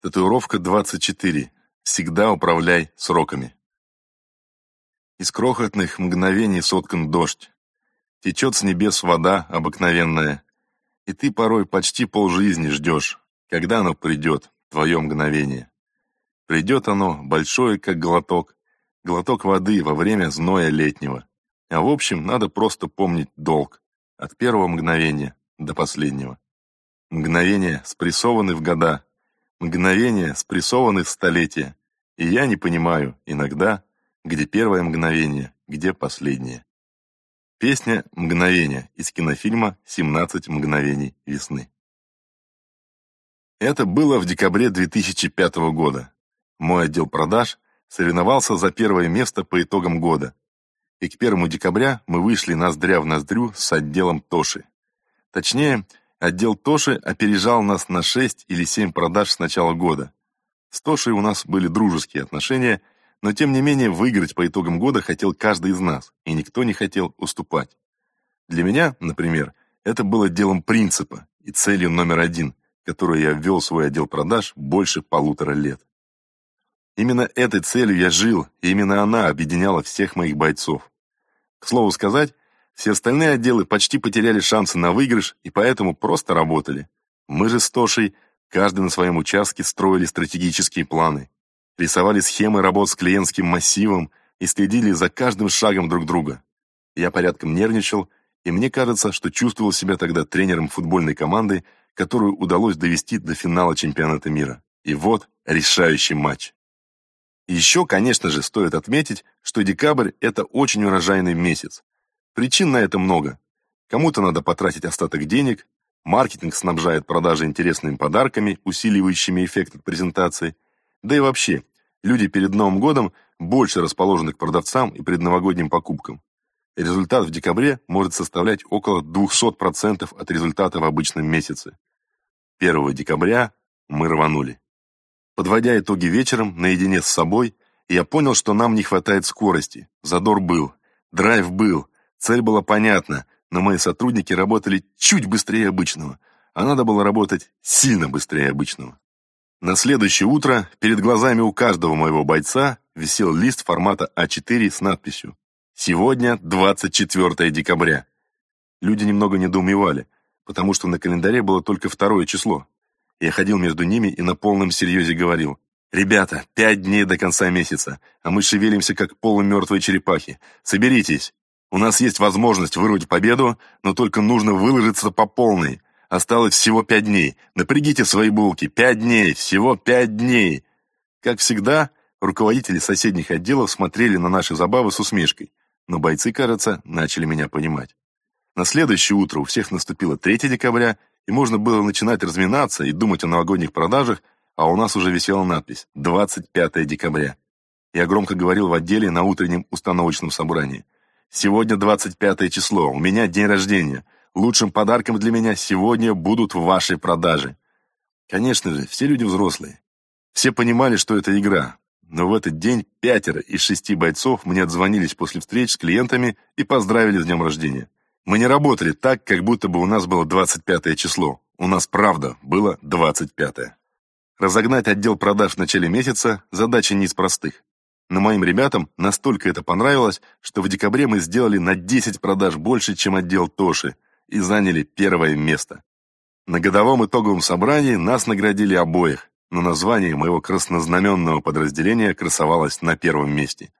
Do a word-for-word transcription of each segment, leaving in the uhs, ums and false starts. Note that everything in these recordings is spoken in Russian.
Татуировка двадцать четыре. Всегда управляй сроками. Из крохотных мгновений соткан дождь. Течет с небес вода обыкновенная. И ты порой почти полжизни ждешь, когда оно придет, твое мгновение. Придет оно, большое, как глоток, глоток воды во время зноя летнего. А в общем, надо просто помнить долг. От первого мгновения до последнего. Мгновения спрессованы в года. Мгновения спрессованы в столетия, и я не понимаю иногда, где первое мгновение, где последнее. Песня «Мгновение» из кинофильма «семнадцать мгновений весны». Это было в декабре две тысячи пятого года. Мой отдел продаж соревновался за первое место по итогам года, и к первому декабря мы вышли ноздря в ноздрю с отделом Тоши. Точнее, отдел Тоши опережал нас на шесть или семь продаж с начала года. С Тошей у нас были дружеские отношения, но тем не менее выиграть по итогам года хотел каждый из нас, и никто не хотел уступать. Для меня, например, это было делом принципа и целью номер один, которую я ввел в свой отдел продаж больше полутора лет. Именно этой целью я жил, и именно она объединяла всех моих бойцов. К слову сказать, все остальные отделы почти потеряли шансы на выигрыш и поэтому просто работали. Мы же с Тошей, каждый на своем участке, строили стратегические планы, рисовали схемы работ с клиентским массивом и следили за каждым шагом друг друга. Я порядком нервничал, и мне кажется, что чувствовал себя тогда тренером футбольной команды, которую удалось довести до финала чемпионата мира. И вот решающий матч. Еще, конечно же, стоит отметить, что декабрь – это очень урожайный месяц. Причин на это много. Кому-то надо потратить остаток денег, маркетинг снабжает продажи интересными подарками, усиливающими эффект от презентации. Да и вообще, люди перед Новым годом больше расположены к продавцам и предновогодним покупкам. Результат в декабре может составлять около двести процентов от результата в обычном месяце. первого декабря мы рванули. Подводя итоги вечером, наедине с собой, я понял, что нам не хватает скорости. Задор был, драйв был, цель была понятна, но мои сотрудники работали чуть быстрее обычного, а надо было работать сильно быстрее обычного. На следующее утро перед глазами у каждого моего бойца висел лист формата а четыре с надписью «Сегодня двадцать четвёртое декабря». Люди немного недоумевали, потому что на календаре было только второе число. Я ходил между ними и на полном серьезе говорил: «Ребята, пять дней до конца месяца, а мы шевелимся, как полумертвые черепахи. Соберитесь. У нас есть возможность вырвать победу, но только нужно выложиться по полной. Осталось всего пять дней. Напрягите свои булки. Пять дней. Всего пять дней». Как всегда, руководители соседних отделов смотрели на наши забавы с усмешкой, но бойцы, кажется, начали меня понимать. На следующее утро у всех наступило третье декабря, и можно было начинать разминаться и думать о новогодних продажах, а у нас уже висела надпись «двадцать пятое декабря». Я громко говорил в отделе на утреннем установочном собрании: «Сегодня двадцать пятое число, у меня день рождения. Лучшим подарком для меня сегодня будут ваши продажи». Конечно же, все люди взрослые. Все понимали, что это игра, но в этот день пятеро из шести бойцов мне отзвонились после встреч с клиентами и поздравили с днем рождения. Мы не работали так, как будто бы у нас было двадцать пятое число. У нас, правда, было двадцать пятое. Разогнать отдел продаж в начале месяца – задача не из простых. Но моим ребятам настолько это понравилось, что в декабре мы сделали на десять продаж больше, чем отдел Тоши, и заняли первое место. На годовом итоговом собрании нас наградили обоих, но название моего краснознаменного подразделения красовалось на первом месте.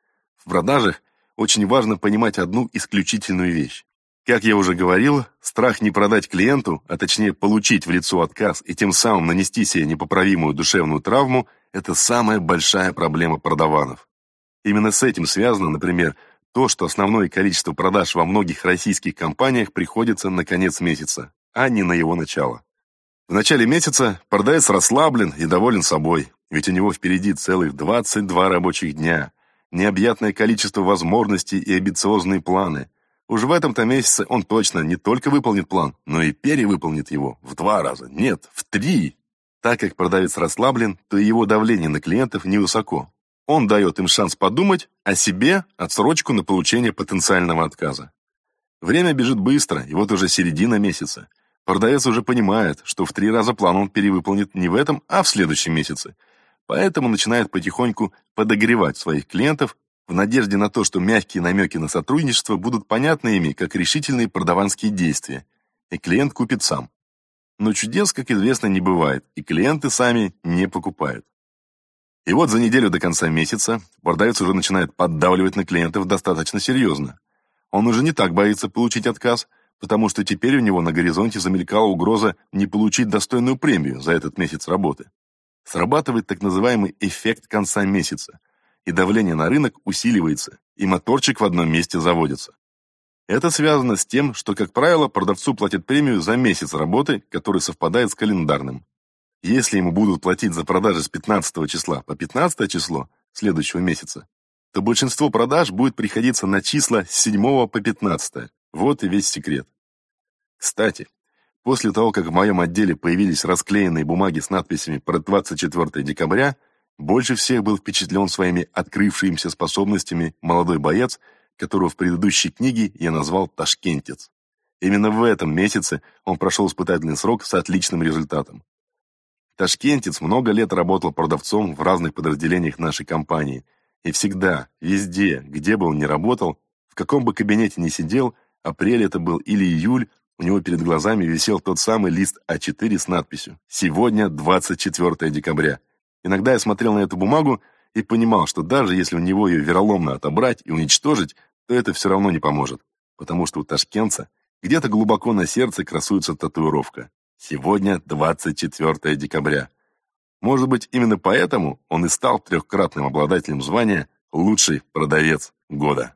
В продажах очень важно понимать одну исключительную вещь. Как я уже говорил, страх не продать клиенту, а точнее получить в лицо отказ и тем самым нанести себе непоправимую душевную травму – это самая большая проблема продаванов. Именно с этим связано, например, то, что основное количество продаж во многих российских компаниях приходится на конец месяца, а не на его начало. В начале месяца продавец расслаблен и доволен собой, ведь у него впереди целых двадцать два рабочих дня, необъятное количество возможностей и амбициозные планы. Уж в этом-то месяце он точно не только выполнит план, но и перевыполнит его в два раза, нет, в три. Так как продавец расслаблен, то и его давление на клиентов невысоко. Он дает им шанс подумать, а себе отсрочку на получение потенциального отказа. Время бежит быстро, и вот уже середина месяца. Продавец уже понимает, что в три раза план он перевыполнит не в этом, а в следующем месяце. Поэтому начинает потихоньку подогревать своих клиентов в надежде на то, что мягкие намеки на сотрудничество будут понятны ими, как решительные продаванские действия, и клиент купит сам. Но чудес, как известно, не бывает, и клиенты сами не покупают. И вот за неделю до конца месяца продавец уже начинает поддавливать на клиентов достаточно серьезно. Он уже не так боится получить отказ, потому что теперь у него на горизонте замелькала угроза не получить достойную премию за этот месяц работы. Срабатывает так называемый эффект конца месяца, и давление на рынок усиливается, и моторчик в одном месте заводится. Это связано с тем, что, как правило, продавцу платят премию за месяц работы, который совпадает с календарным. Если ему будут платить за продажи с пятнадцатого числа по пятнадцатое число следующего месяца, то большинство продаж будет приходиться на числа с седьмого по пятнадцатое. Вот и весь секрет. Кстати, после того, как в моем отделе появились расклеенные бумаги с надписями про двадцать четвёртое декабря, больше всех был впечатлен своими открывшимися способностями молодой боец, которого в предыдущей книге я назвал «Ташкентец». Именно в этом месяце он прошел испытательный срок с отличным результатом. Ташкентец много лет работал продавцом в разных подразделениях нашей компании, и всегда, везде, где бы он ни работал, в каком бы кабинете ни сидел, апрель это был или июль, у него перед глазами висел тот самый лист а четыре с надписью «Сегодня двадцать четвёртое декабря». Иногда я смотрел на эту бумагу и понимал, что даже если у него ее вероломно отобрать и уничтожить, то это все равно не поможет, потому что у ташкентца где-то глубоко на сердце красуется татуировка «Сегодня двадцать четвёртое декабря». Может быть, именно поэтому он и стал трехкратным обладателем звания «Лучший продавец года».